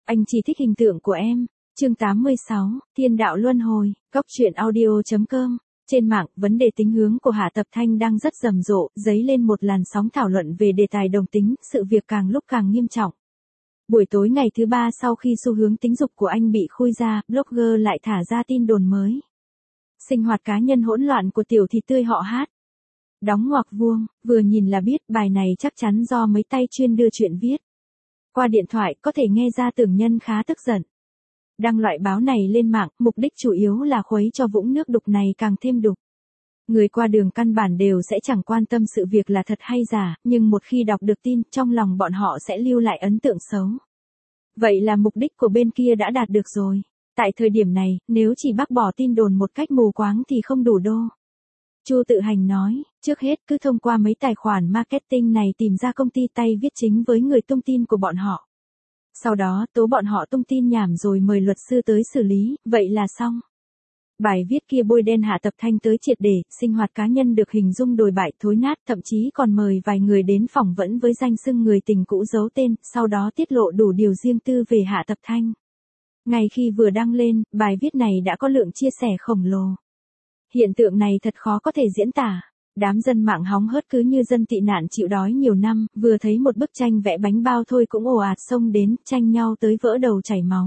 Anh chỉ thích hình tượng của em. Chương 86, Thiên đạo luân hồi, Cóc truyện audio.com. Trên mạng, vấn đề tính hướng của Hạ Tập Thanh đang rất rầm rộ, dấy lên một làn sóng thảo luận về đề tài đồng tính, sự việc càng lúc càng nghiêm trọng. Buổi tối ngày thứ ba sau khi xu hướng tính dục của anh bị khui ra, blogger lại thả ra tin đồn mới. Sinh hoạt cá nhân hỗn loạn của tiểu thị tươi họ Hát. Đóng ngoặc vuông, vừa nhìn là biết bài này chắc chắn do mấy tay chuyên đưa chuyện viết. Qua điện thoại có thể nghe ra tưởng nhân khá tức giận. Đăng loại báo này lên mạng, mục đích chủ yếu là khuấy cho vũng nước đục này càng thêm đục. Người qua đường căn bản đều sẽ chẳng quan tâm sự việc là thật hay giả, nhưng một khi đọc được tin, trong lòng bọn họ sẽ lưu lại ấn tượng xấu. Vậy là mục đích của bên kia đã đạt được rồi. Tại thời điểm này, nếu chỉ bác bỏ tin đồn một cách mù quáng thì không đủ đô. Chu Tự Hành nói, trước hết cứ thông qua mấy tài khoản marketing này tìm ra công ty tay viết chính với người tung tin của bọn họ. Sau đó tố bọn họ tung tin nhảm rồi mời luật sư tới xử lý, vậy là xong. Bài viết kia bôi đen Hạ Tập Thanh tới triệt để, sinh hoạt cá nhân được hình dung đồi bại thối nát, thậm chí còn mời vài người đến phỏng vấn với danh xưng người tình cũ giấu tên, sau đó tiết lộ đủ điều riêng tư về Hạ Tập Thanh. Ngay khi vừa đăng lên, bài viết này đã có lượng chia sẻ khổng lồ. Hiện tượng này thật khó có thể diễn tả. Đám dân mạng hóng hớt cứ như dân tị nạn chịu đói nhiều năm, vừa thấy một bức tranh vẽ bánh bao thôi cũng ồ ạt xông đến, tranh nhau tới vỡ đầu chảy máu.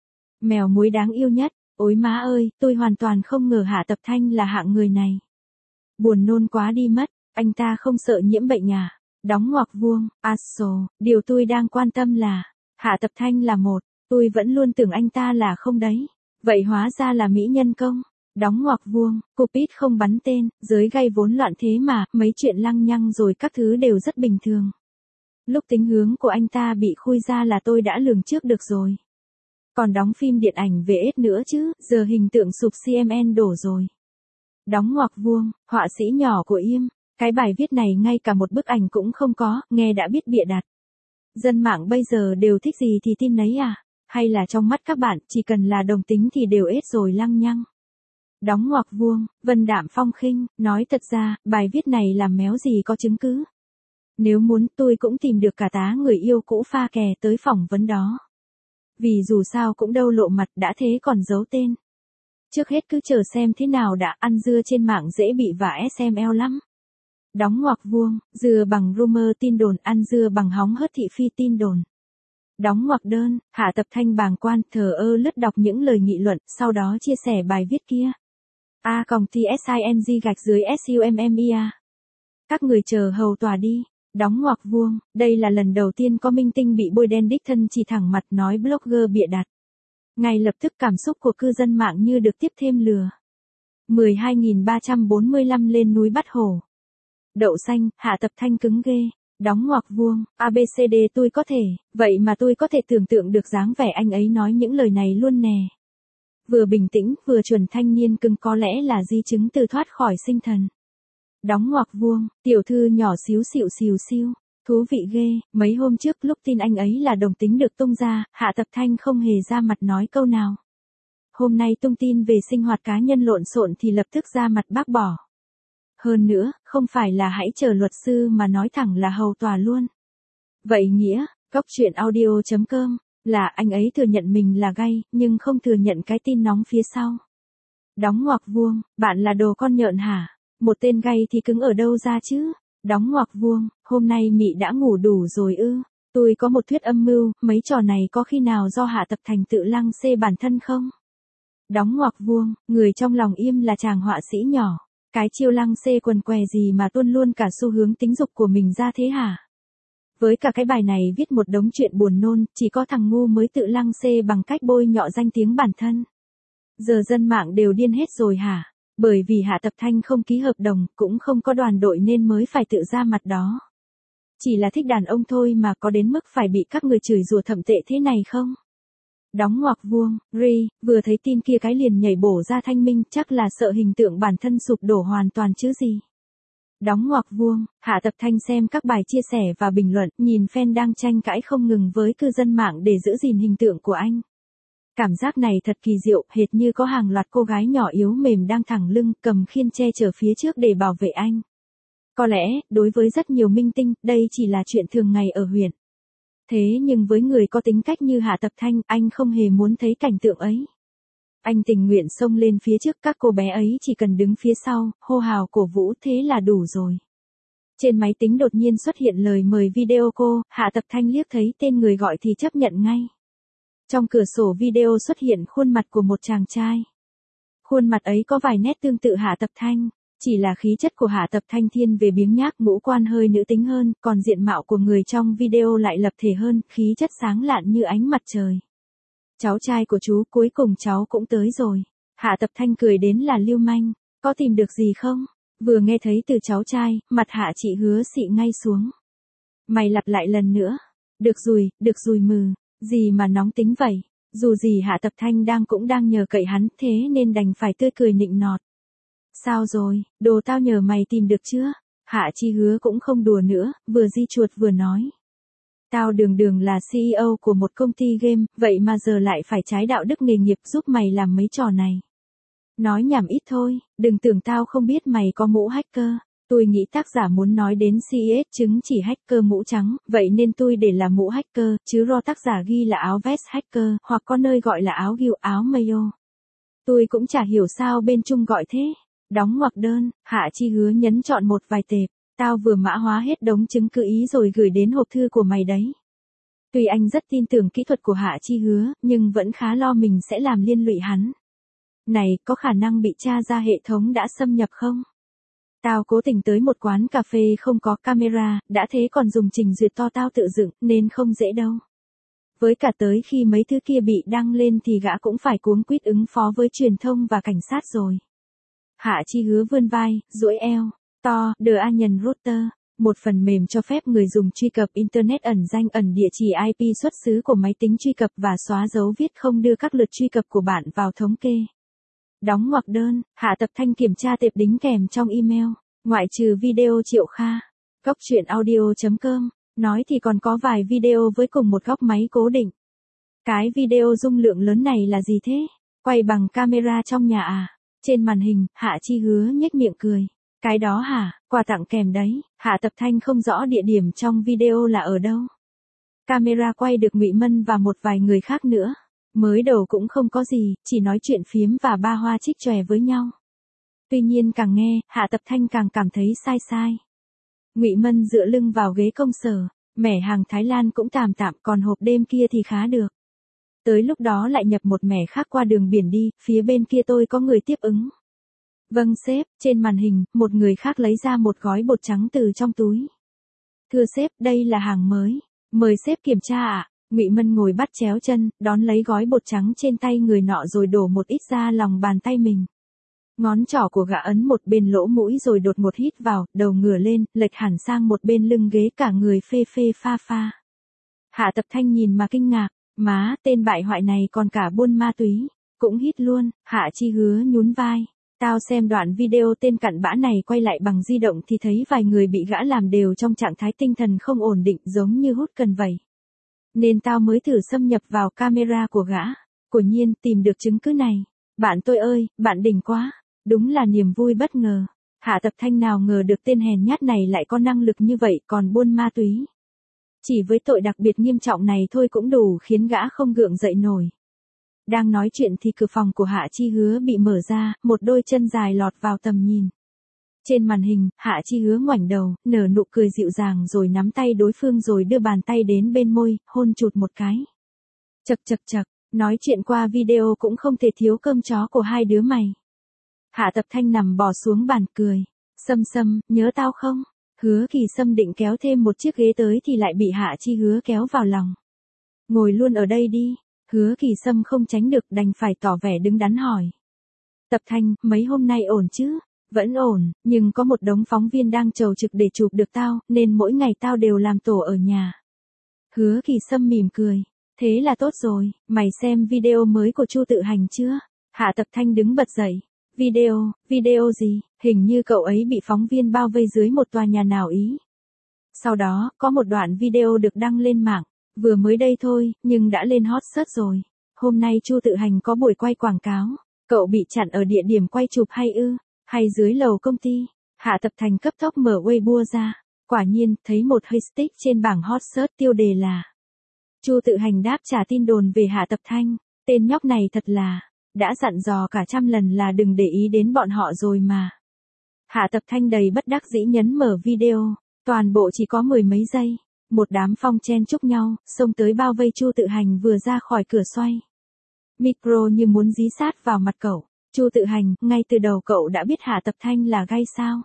Mèo muối đáng yêu nhất, ôi má ơi, tôi hoàn toàn không ngờ Hạ Tập Thanh là hạng người này. Buồn nôn quá đi mất, anh ta không sợ nhiễm bệnh à? Đóng ngoặc vuông, điều tôi đang quan tâm là, Hạ Tập Thanh là một, tôi vẫn luôn tưởng anh ta là không đấy. Vậy hóa ra là mỹ nhân công. Đóng ngoặc vuông, Cupid không bắn tên, giới gay vốn loạn thế mà, mấy chuyện lăng nhăng rồi các thứ đều rất bình thường. Lúc tính hướng của anh ta bị khui ra là tôi đã lường trước được rồi. Còn đóng phim điện ảnh về ết nữa chứ, giờ hình tượng sụp CMN đổ rồi. Đóng ngoặc vuông, họa sĩ nhỏ của Im, cái bài viết này ngay cả một bức ảnh cũng không có, nghe đã biết bịa đặt. Dân mạng bây giờ đều thích gì thì tin nấy à, hay là trong mắt các bạn, chỉ cần là đồng tính thì đều ết rồi lăng nhăng. Đóng ngoặc vuông, Vân Đạm Phong khinh, nói thật ra, bài viết này làm méo gì có chứng cứ. Nếu muốn tôi cũng tìm được cả tá người yêu cũ pha kè tới phỏng vấn đó. Vì dù sao cũng đâu lộ mặt đã thế còn giấu tên. Trước hết cứ chờ xem thế nào đã, ăn dưa trên mạng dễ bị vả SML lắm. Đóng ngoặc vuông, dưa bằng rumor tin đồn, ăn dưa bằng hóng hớt thị phi tin đồn. Đóng ngoặc đơn, Hạ Tập Thanh bàng quan, thờ ơ lướt đọc những lời nghị luận, sau đó chia sẻ bài viết kia. A.T.S.I.N.G/SUMMEA. Các người chờ hầu tòa đi. Đóng ngoặc vuông, đây là lần đầu tiên có minh tinh bị bôi đen đích thân chỉ thẳng mặt nói blogger bịa đặt. Ngay lập tức cảm xúc của cư dân mạng như được tiếp thêm lừa. 12.345 lên núi bắt hổ. Đậu xanh, Hạ Tập Thanh cứng ghê. Đóng ngoặc vuông, ABCD tôi có thể, vậy mà tôi có thể tưởng tượng được dáng vẻ anh ấy nói những lời này luôn nè. Vừa bình tĩnh, vừa chuẩn thanh niên cưng có lẽ là di chứng từ thoát khỏi sinh thần. Đóng ngoặc vuông, tiểu thư nhỏ xíu xịu xìu xiu, thú vị ghê, mấy hôm trước lúc tin anh ấy là đồng tính được tung ra, Hạ Tập Thanh không hề ra mặt nói câu nào. Hôm nay tung tin về sinh hoạt cá nhân lộn xộn thì lập tức ra mặt bác bỏ. Hơn nữa, không phải là hãy chờ luật sư mà nói thẳng là hầu tòa luôn. Vậy nghĩa, Cóc truyện audio.com, là anh ấy thừa nhận mình là gay, nhưng không thừa nhận cái tin nóng phía sau. Đóng ngoặc vuông, bạn là đồ con nhợn hả? Một tên gay thì cứng ở đâu ra chứ? Đóng ngoặc vuông, hôm nay Mị đã ngủ đủ rồi ư? Tôi có một thuyết âm mưu, mấy trò này có khi nào do Hạ Tập Thành tự lăng xê bản thân không? Đóng ngoặc vuông, người trong lòng Im là chàng họa sĩ nhỏ. Cái chiêu lăng xê quần què gì mà tuôn luôn cả xu hướng tính dục của mình ra thế hả? Với cả cái bài này viết một đống chuyện buồn nôn, chỉ có thằng ngu mới tự lăng xê bằng cách bôi nhọ danh tiếng bản thân. Giờ dân mạng đều điên hết rồi hả? Bởi vì Hạ Tập Thanh không ký hợp đồng, cũng không có đoàn đội nên mới phải tự ra mặt đó. Chỉ là thích đàn ông thôi mà có đến mức phải bị các người chửi rủa thậm tệ thế này không? Đóng ngoặc vuông, vừa thấy tin kia cái liền nhảy bổ ra thanh minh, chắc là sợ hình tượng bản thân sụp đổ hoàn toàn chứ gì. Đóng ngoặc vuông, Hạ Tập Thanh xem các bài chia sẻ và bình luận, nhìn fan đang tranh cãi không ngừng với cư dân mạng để giữ gìn hình tượng của anh. Cảm giác này thật kỳ diệu, hệt như có hàng loạt cô gái nhỏ yếu mềm đang thẳng lưng, cầm khiên che chở phía trước để bảo vệ anh. Có lẽ, đối với rất nhiều minh tinh, đây chỉ là chuyện thường ngày ở huyện. Thế nhưng với người có tính cách như Hạ Tập Thanh, anh không hề muốn thấy cảnh tượng ấy. Anh tình nguyện xông lên phía trước, các cô bé ấy chỉ cần đứng phía sau, hô hào cổ vũ thế là đủ rồi. Trên máy tính đột nhiên xuất hiện lời mời video call, Hạ Tập Thanh liếc thấy tên người gọi thì chấp nhận ngay. Trong cửa sổ video xuất hiện khuôn mặt của một chàng trai. Khuôn mặt ấy có vài nét tương tự Hạ Tập Thanh, chỉ là khí chất của Hạ Tập Thanh thiên về biếng nhác, ngũ quan hơi nữ tính hơn, còn diện mạo của người trong video lại lập thể hơn, khí chất sáng lạn như ánh mặt trời. Cháu trai của chú, cuối cùng cháu cũng tới rồi. Hạ Tập Thanh cười đến là lưu manh, có tìm được gì không? Vừa nghe thấy từ cháu trai, mặt Hạ chị Hứa xị ngay xuống. Mày lặp lại lần nữa. Được rồi mừ, gì mà nóng tính vậy? Dù gì Hạ Tập Thanh cũng đang nhờ cậy hắn, thế nên đành phải tươi cười nịnh nọt. Sao rồi, đồ tao nhờ mày tìm được chưa? Hạ Chi Hứa cũng không đùa nữa, vừa di chuột vừa nói. Tao đường là CEO của một công ty game, vậy mà giờ lại phải trái đạo đức nghề nghiệp giúp mày làm mấy trò này. Nói nhảm ít thôi, đừng tưởng tao không biết mày có mũ hacker. Tôi nghĩ tác giả muốn nói đến CES chứng chỉ hacker mũ trắng, vậy nên tôi để là mũ hacker, chứ ro tác giả ghi là áo vest hacker, hoặc có nơi gọi là áo guild, áo mayo. Tôi cũng chả hiểu sao bên Trung gọi thế. Đóng ngoặc đơn, Hạ Chi Hứa nhấn chọn một vài tệp. Tao vừa mã hóa hết đống chứng cứ ý rồi gửi đến hộp thư của mày đấy. Tuy anh rất tin tưởng kỹ thuật của Hạ Chi Hứa, nhưng vẫn khá lo mình sẽ làm liên lụy hắn. Này, có khả năng bị tra ra hệ thống đã xâm nhập không? Tao cố tình tới một quán cà phê không có camera, đã thế còn dùng trình duyệt to tao tự dựng, nên không dễ đâu. Với cả tới khi mấy thứ kia bị đăng lên thì gã cũng phải cuống quýt ứng phó với truyền thông và cảnh sát rồi. Hạ Chi Hứa vươn vai, duỗi eo. To, The Onion Router, một phần mềm cho phép người dùng truy cập Internet ẩn danh ẩn địa chỉ IP xuất xứ của máy tính truy cập và xóa dấu viết không đưa các lượt truy cập của bạn vào thống kê. Đóng ngoặc đơn, Hạ Tập Thanh kiểm tra tệp đính kèm trong email, ngoại trừ video Triệu Kha. Góc truyện audio.com, nói thì còn có vài video với cùng một góc máy cố định. Cái video dung lượng lớn này là gì thế? Quay bằng camera trong nhà à? Trên màn hình, Hạ Chi Hứa nhếch miệng cười. Cái đó hả, quà tặng kèm đấy. Hạ Tập Thanh không rõ địa điểm trong video là ở đâu. Camera quay được Ngụy Mân và một vài người khác nữa. Mới đầu cũng không có gì, chỉ nói chuyện phiếm và ba hoa chích chòe với nhau. Tuy nhiên càng nghe, Hạ Tập Thanh càng cảm thấy sai sai. Ngụy Mân dựa lưng vào ghế công sở, mẻ hàng Thái Lan cũng tạm, còn hộp đêm kia thì khá được. Tới lúc đó lại nhập một mẻ khác qua đường biển đi, phía bên kia tôi có người tiếp ứng. Vâng sếp, trên màn hình, một người khác lấy ra một gói bột trắng từ trong túi. Thưa sếp, đây là hàng mới. Mời sếp kiểm tra ạ. Ngụy Mân ngồi bắt chéo chân, đón lấy gói bột trắng trên tay người nọ rồi đổ một ít ra lòng bàn tay mình. Ngón trỏ của gã ấn một bên lỗ mũi rồi đột một hít vào, đầu ngửa lên, lệch hẳn sang một bên lưng ghế cả người phê pha pha. Hạ Tập Thanh nhìn mà kinh ngạc, má, tên bại hoại này còn cả buôn ma túy. Cũng hít luôn, Hạ Chi Hứa nhún vai. Tao xem đoạn video tên cặn bã này quay lại bằng di động thì thấy vài người bị gã làm đều trong trạng thái tinh thần không ổn định giống như hút cần vậy. Nên tao mới thử xâm nhập vào camera của gã. Quả nhiên tìm được chứng cứ này. Bạn tôi ơi, bạn đỉnh quá. Đúng là niềm vui bất ngờ. Hạ Tập Thanh nào ngờ được tên hèn nhát này lại có năng lực như vậy còn buôn ma túy. Chỉ với tội đặc biệt nghiêm trọng này thôi cũng đủ khiến gã không gượng dậy nổi. Đang nói chuyện thì cửa phòng của Hạ Chi Hứa bị mở ra, một đôi chân dài lọt vào tầm nhìn. Trên màn hình, Hạ Chi Hứa ngoảnh đầu, nở nụ cười dịu dàng rồi nắm tay đối phương rồi đưa bàn tay đến bên môi, hôn chụt một cái. Chậc, nói chuyện qua video cũng không thể thiếu cơm chó của hai đứa mày. Hạ Tập Thanh nằm bò xuống bàn cười. Sâm, nhớ tao không? Hứa Kỳ Sâm định kéo thêm một chiếc ghế tới thì lại bị Hạ Chi Hứa kéo vào lòng. Ngồi luôn ở đây đi. Hứa Kỳ Sâm không tránh được đành phải tỏ vẻ đứng đắn hỏi. Tập Thanh, mấy hôm nay ổn chứ? Vẫn ổn, nhưng có một đống phóng viên đang chầu trực để chụp được tao, nên mỗi ngày tao đều làm tổ ở nhà. Hứa Kỳ Sâm mỉm cười. Thế là tốt rồi, mày xem video mới của Chu Tự Hành chưa? Hạ Tập Thanh đứng bật dậy. Video gì? Hình như cậu ấy bị phóng viên bao vây dưới một tòa nhà nào ý. Sau đó, có một đoạn video được đăng lên mạng. Vừa mới đây thôi, nhưng đã lên hot search rồi. Hôm nay Chu Tự Hành có buổi quay quảng cáo. Cậu bị chặn ở địa điểm quay chụp hay ư? Hay dưới lầu công ty? Hạ Tập Thành cấp tốc mở Weibo ra. Quả nhiên, thấy một hashtag trên bảng hot search tiêu đề là Chu Tự Hành đáp trả tin đồn về Hạ Tập Thanh, tên nhóc này thật là, đã dặn dò cả trăm lần là đừng để ý đến bọn họ rồi mà. Hạ Tập Thanh đầy bất đắc dĩ nhấn mở video, toàn bộ chỉ có mười mấy giây, một đám phong chen chúc nhau, xông tới bao vây Chu Tự Hành vừa ra khỏi cửa xoay. Micro như muốn dí sát vào mặt cậu. Chu Tự Hành, ngay từ đầu cậu đã biết Hạ Tập Thanh là gay sao?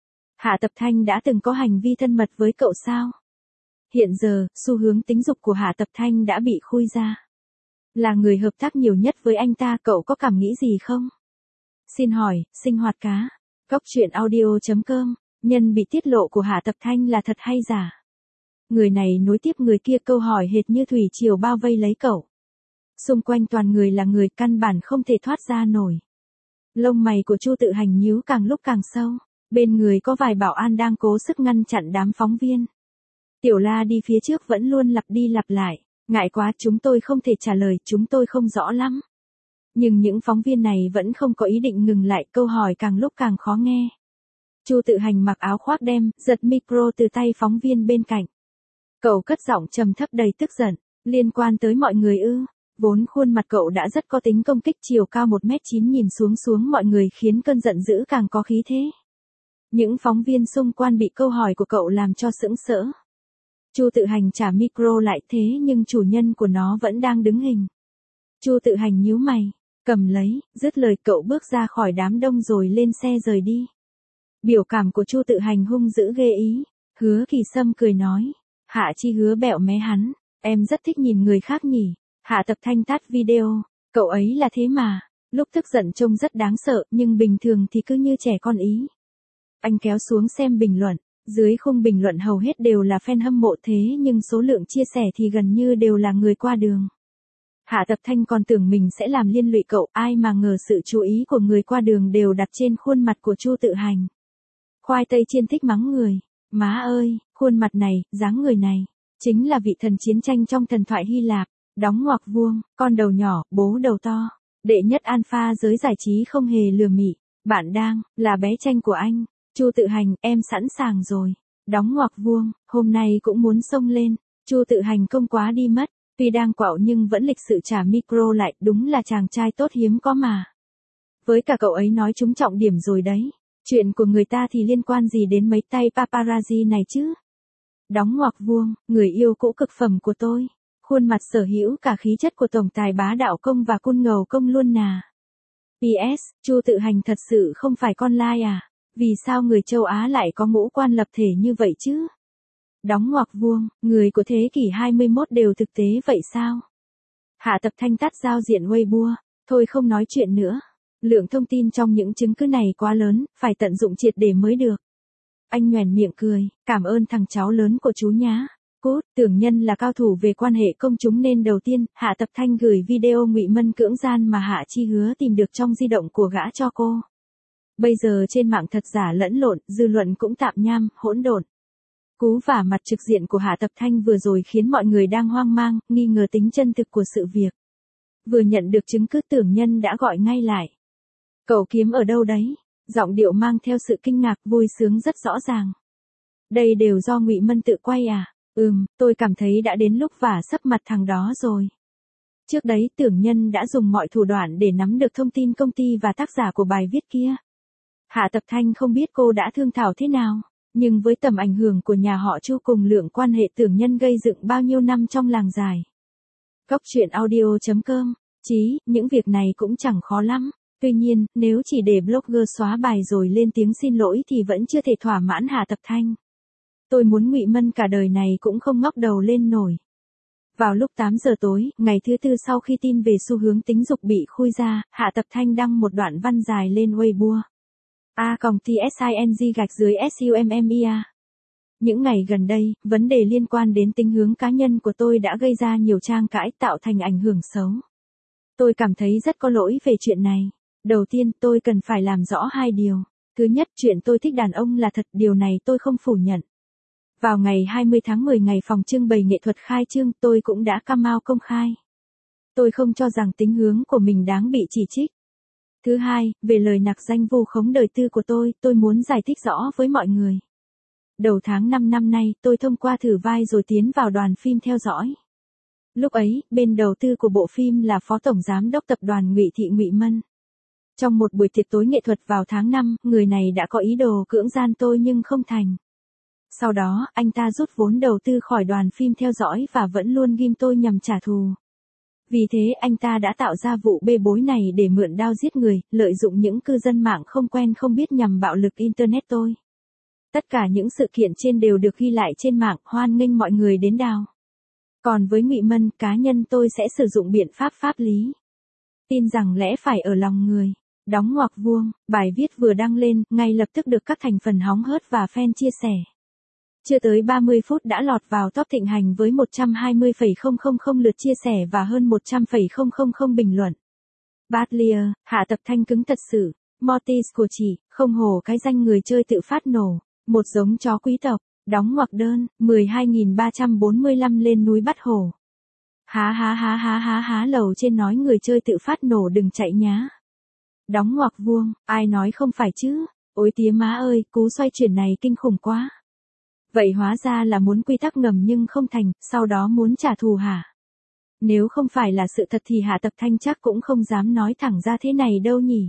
Hạ Tập Thanh đã từng có hành vi thân mật với cậu sao? Hiện giờ, xu hướng tính dục của Hạ Tập Thanh đã bị khui ra. Là người hợp tác nhiều nhất với anh ta, cậu có cảm nghĩ gì không? Xin hỏi, sinh hoạt cá. Góc truyện audio.com, nhân bị tiết lộ của Hạ Tập Thanh là thật hay giả? Người này nối tiếp người kia, câu hỏi hệt như thủy triều bao vây lấy cậu. Xung quanh toàn người là người, căn bản không thể thoát ra nổi. Lông mày của Chu Tự Hành nhíu càng lúc càng sâu, bên người có vài bảo an đang cố sức ngăn chặn đám phóng viên. Tiểu La đi phía trước vẫn luôn lặp đi lặp lại, ngại quá, chúng tôi không thể trả lời, chúng tôi không rõ lắm. Nhưng những phóng viên này vẫn không có ý định ngừng lại, câu hỏi càng lúc càng khó nghe. Chu Tự Hành mặc áo khoác đen, giật micro từ tay phóng viên bên cạnh. Cậu cất giọng trầm thấp đầy tức giận, liên quan tới mọi người ư? Vốn khuôn mặt cậu đã rất có tính công kích, chiều cao 1m9 nhìn xuống mọi người khiến cơn giận dữ càng có khí thế. Những phóng viên xung quanh bị câu hỏi của cậu làm cho sững sỡ. Chu Tự Hành trả micro lại, thế nhưng chủ nhân của nó vẫn đang đứng hình. Chu Tự Hành nhíu mày, cầm lấy, dứt lời cậu bước ra khỏi đám đông rồi lên xe rời đi. Biểu cảm của Chu Tự Hành hung dữ ghê ý. Hứa Kỳ Sâm cười nói, Hạ Chi Hứa bẹo mé hắn, em rất thích nhìn người khác nhỉ. Hạ Tập Thanh tắt video, cậu ấy là thế mà, lúc tức giận trông rất đáng sợ nhưng bình thường thì cứ như trẻ con ý. Anh kéo xuống xem bình luận, dưới khung bình luận hầu hết đều là fan hâm mộ, thế nhưng số lượng chia sẻ thì gần như đều là người qua đường. Hạ Tập Thanh còn tưởng mình sẽ làm liên lụy cậu, ai mà ngờ sự chú ý của người qua đường đều đặt trên khuôn mặt của Chu Tự Hành. Khoai tây chiên thích mắng người, má ơi, khuôn mặt này, dáng người này, chính là vị thần chiến tranh trong thần thoại Hy Lạp. Đóng ngoặc vuông, con đầu nhỏ, bố đầu to. Đệ nhất alpha giới giải trí không hề lừa mị. Bạn đang là bé tranh của anh. Chu Tự Hành, em sẵn sàng rồi. Đóng ngoặc vuông, hôm nay cũng muốn xông lên. Chu Tự Hành công quá đi mất. Tuy đang quạo nhưng vẫn lịch sự trả micro lại, đúng là chàng trai tốt hiếm có mà. Với cả cậu ấy nói trúng trọng điểm rồi đấy. Chuyện của người ta thì liên quan gì đến mấy tay paparazzi này chứ? Đóng ngoặc vuông, người yêu cũ cực phẩm của tôi. Khuôn mặt sở hữu cả khí chất của tổng tài bá đạo công và côn ngầu công luôn nà. PS, Chu Tự Hành thật sự không phải con lai à? Vì sao người châu Á lại có ngũ quan lập thể như vậy chứ? Đóng ngoặc vuông, người của thế kỷ 21 đều thực tế vậy sao? Hạ Tập Thanh tắt giao diện Weibo, thôi không nói chuyện nữa. Lượng thông tin trong những chứng cứ này quá lớn, phải tận dụng triệt để mới được. Anh nhoẻn miệng cười, cảm ơn thằng cháu lớn của chú nhá. Cút, tưởng nhân là cao thủ về quan hệ công chúng nên đầu tiên, Hạ Tập Thanh gửi video ngụy mân cưỡng gian mà Hạ Chi Hứa tìm được trong di động của gã cho cô. Bây giờ trên mạng thật giả lẫn lộn, dư luận cũng tạm nham, hỗn độn. Cú vả mặt trực diện của Hạ Tập Thanh vừa rồi khiến mọi người đang hoang mang, nghi ngờ tính chân thực của sự việc. Vừa nhận được chứng cứ tưởng nhân đã gọi ngay lại. Cậu kiếm ở đâu đấy? Giọng điệu mang theo sự kinh ngạc vui sướng rất rõ ràng. Đây đều do ngụy mân tự quay à? Tôi cảm thấy đã đến lúc vả sấp mặt thằng đó rồi. Trước đấy tưởng nhân đã dùng mọi thủ đoạn để nắm được thông tin công ty và tác giả của bài viết kia. Hạ Tập Thanh không biết cô đã thương thảo thế nào, nhưng với tầm ảnh hưởng của nhà họ Chu cùng lượng quan hệ tưởng nhân gây dựng bao nhiêu năm trong làng giải. Góc truyện audio.com, chí, những việc này cũng chẳng khó lắm. Tuy nhiên, nếu chỉ để blogger xóa bài rồi lên tiếng xin lỗi thì vẫn chưa thể thỏa mãn Hạ Tập Thanh. Tôi muốn ngụy mân cả đời này cũng không ngóc đầu lên nổi. Vào lúc 8 giờ tối, ngày thứ tư sau khi tin về xu hướng tính dục bị khui ra, Hạ Tập Thanh đăng một đoạn văn dài lên Weibo. A.T.S.I.N.G/SUMMEA. Những ngày gần đây, vấn đề liên quan đến tính hướng cá nhân của tôi đã gây ra nhiều tranh cãi tạo thành ảnh hưởng xấu. Tôi cảm thấy rất có lỗi về chuyện này. Đầu tiên, tôi cần phải làm rõ hai điều. Thứ nhất, chuyện tôi thích đàn ông là thật, điều này tôi không phủ nhận. Vào ngày 20 tháng 10 ngày phòng trưng bày nghệ thuật khai trương, tôi cũng đã come out công khai. Tôi không cho rằng tính hướng của mình đáng bị chỉ trích. Thứ hai, về lời nặc danh vu khống đời tư của tôi muốn giải thích rõ với mọi người. Đầu tháng 5 năm nay, tôi thông qua thử vai rồi tiến vào đoàn phim theo dõi. Lúc ấy, bên đầu tư của bộ phim là Phó Tổng Giám đốc Tập đoàn Ngụy Thị Ngụy Mân. Trong một buổi tiệc tối nghệ thuật vào tháng 5, người này đã có ý đồ cưỡng gian tôi nhưng không thành. Sau đó, anh ta rút vốn đầu tư khỏi đoàn phim theo dõi và vẫn luôn ghim tôi nhằm trả thù. Vì thế anh ta đã tạo ra vụ bê bối này để mượn đao giết người, lợi dụng những cư dân mạng không quen không biết nhằm bạo lực Internet tôi. Tất cả những sự kiện trên đều được ghi lại trên mạng, hoan nghênh mọi người đến đào. Còn với Ngụy Mân, cá nhân tôi sẽ sử dụng biện pháp pháp lý. Tin rằng lẽ phải ở lòng người. Đóng ngoặc vuông, bài viết vừa đăng lên, ngay lập tức được các thành phần hóng hớt và fan chia sẻ. Chưa tới 30 phút đã lọt vào top thịnh hành với 120,000 lượt chia sẻ và hơn 100,000 bình luận. Bad Liar, Hạ Tập Thanh cứng thật sự. Mortis của chị, không hổ cái danh người chơi tự phát nổ. Một giống chó quý tộc, đóng ngoặc đơn, 12.345 lên núi bắt hổ. Há lầu trên nói người chơi tự phát nổ đừng chạy nhá. Đóng ngoặc vuông, ai nói không phải chứ? Ôi tía má ơi, cú xoay chuyển này kinh khủng quá. Vậy hóa ra là muốn quy tắc ngầm nhưng không thành, sau đó muốn trả thù hả? Nếu không phải là sự thật thì Hạ Tập Thanh chắc cũng không dám nói thẳng ra thế này đâu nhỉ.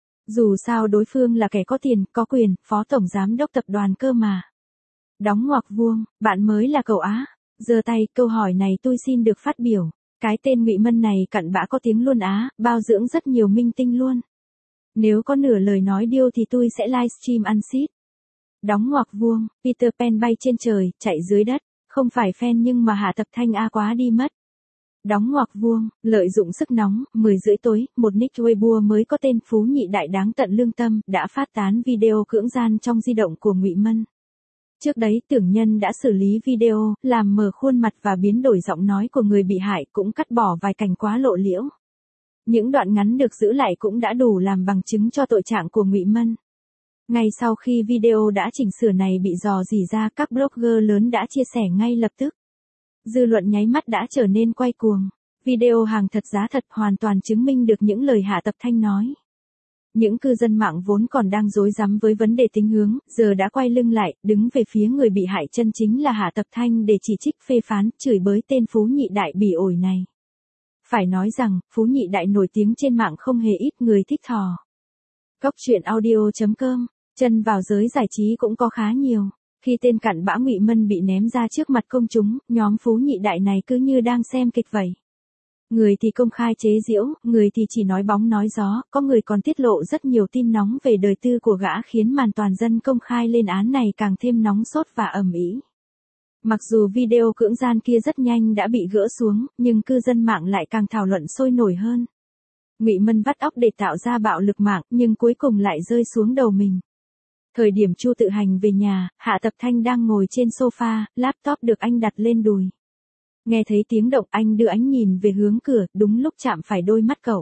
Dù sao đối phương là kẻ có tiền, có quyền, Phó Tổng Giám đốc Tập đoàn cơ mà. Đóng ngoặc vuông, bạn mới là cậu á. Giơ tay, câu hỏi này tôi xin được phát biểu. Cái tên Ngụy Mân này cặn bã có tiếng luôn á, bao dưỡng rất nhiều minh tinh luôn. Nếu có nửa lời nói điêu thì tôi sẽ livestream ăn xít. Đóng ngoặc vuông, Peter Pan bay trên trời, chạy dưới đất. Không phải fan nhưng mà Hạ Tập Thanh a quá đi mất. Đóng ngoặc vuông, lợi dụng sức nóng, 10 rưỡi tối, một nick Weibo mới có tên Phú Nhị Đại đáng tận lương tâm, đã phát tán video cưỡng gian trong di động của Ngụy Mân. Trước đấy tưởng nhân đã xử lý video, làm mờ khuôn mặt và biến đổi giọng nói của người bị hại, cũng cắt bỏ vài cảnh quá lộ liễu. Những đoạn ngắn được giữ lại cũng đã đủ làm bằng chứng cho tội trạng của Ngụy Mân. Ngay sau khi video đã chỉnh sửa này bị rò rỉ ra, các blogger lớn đã chia sẻ ngay lập tức. Dư luận nháy mắt đã trở nên quay cuồng. Video hàng thật giá thật hoàn toàn chứng minh được những lời Hạ Tập Thanh nói. Những cư dân mạng vốn còn đang rối rắm với vấn đề tính hướng, giờ đã quay lưng lại, đứng về phía người bị hại chân chính là Hạ Tập Thanh để chỉ trích phê phán, chửi bới tên Phú Nhị Đại bỉ ổi này. Phải nói rằng, Phú Nhị Đại nổi tiếng trên mạng không hề ít người thích thò. Góc truyện audio.com, chân vào giới giải trí cũng có khá nhiều. Khi tên cặn bã Ngụy Mân bị ném ra trước mặt công chúng, nhóm Phú Nhị Đại này cứ như đang xem kịch vậy. Người thì công khai chế giễu, người thì chỉ nói bóng nói gió, có người còn tiết lộ rất nhiều tin nóng về đời tư của gã khiến màn toàn dân công khai lên án này càng thêm nóng sốt và ầm ĩ. Mặc dù video cưỡng gian kia rất nhanh đã bị gỡ xuống, nhưng cư dân mạng lại càng thảo luận sôi nổi hơn. Ngụy Mân vắt óc để tạo ra bạo lực mạng, nhưng cuối cùng lại rơi xuống đầu mình. Thời điểm Chu Tự Hành về nhà, Hạ Tập Thanh đang ngồi trên sofa, laptop được anh đặt lên đùi. Nghe thấy tiếng động anh đưa ánh nhìn về hướng cửa, đúng lúc chạm phải đôi mắt cậu.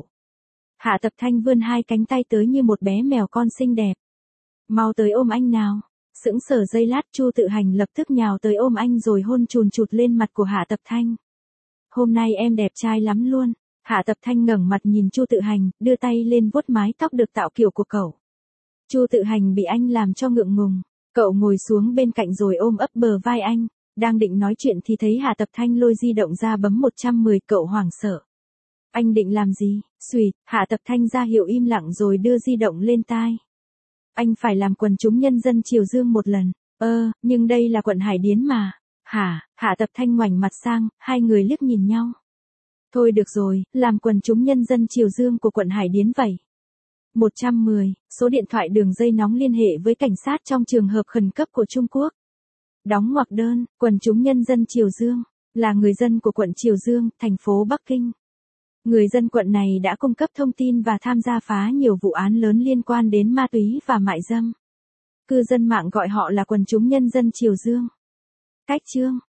Hạ Tập Thanh vươn hai cánh tay tới như một bé mèo con xinh đẹp. Mau tới ôm anh nào. Sững sờ giây lát Chu Tự Hành lập tức nhào tới ôm anh rồi hôn chùn chụt lên mặt của Hạ Tập Thanh. Hôm nay em đẹp trai lắm luôn. Hạ Tập Thanh ngẩng mặt nhìn Chu Tự Hành, đưa tay lên vuốt mái tóc được tạo kiểu của cậu. Chu Tự Hành bị anh làm cho ngượng ngùng. Cậu ngồi xuống bên cạnh rồi ôm ấp bờ vai anh. Đang định nói chuyện thì thấy Hạ Tập Thanh lôi di động ra bấm 110, cậu hoảng sợ. Anh định làm gì? Xùi, Hạ Tập Thanh ra hiệu im lặng rồi đưa di động lên tai. Anh phải làm quần chúng nhân dân Triều Dương một lần. Nhưng đây là quận Hải Điến mà. Hả? Hạ Tập Thanh ngoảnh mặt sang, hai người liếc nhìn nhau. Thôi được rồi, làm quần chúng nhân dân Triều Dương của quận Hải Điến vậy. 110, số điện thoại đường dây nóng liên hệ với cảnh sát trong trường hợp khẩn cấp của Trung Quốc. Đóng ngoặc đơn, quần chúng nhân dân Triều Dương, là người dân của quận Triều Dương, thành phố Bắc Kinh. Người dân quận này đã cung cấp thông tin và tham gia phá nhiều vụ án lớn liên quan đến ma túy và mại dâm. Cư dân mạng gọi họ là quần chúng nhân dân Triều Dương. Cách chương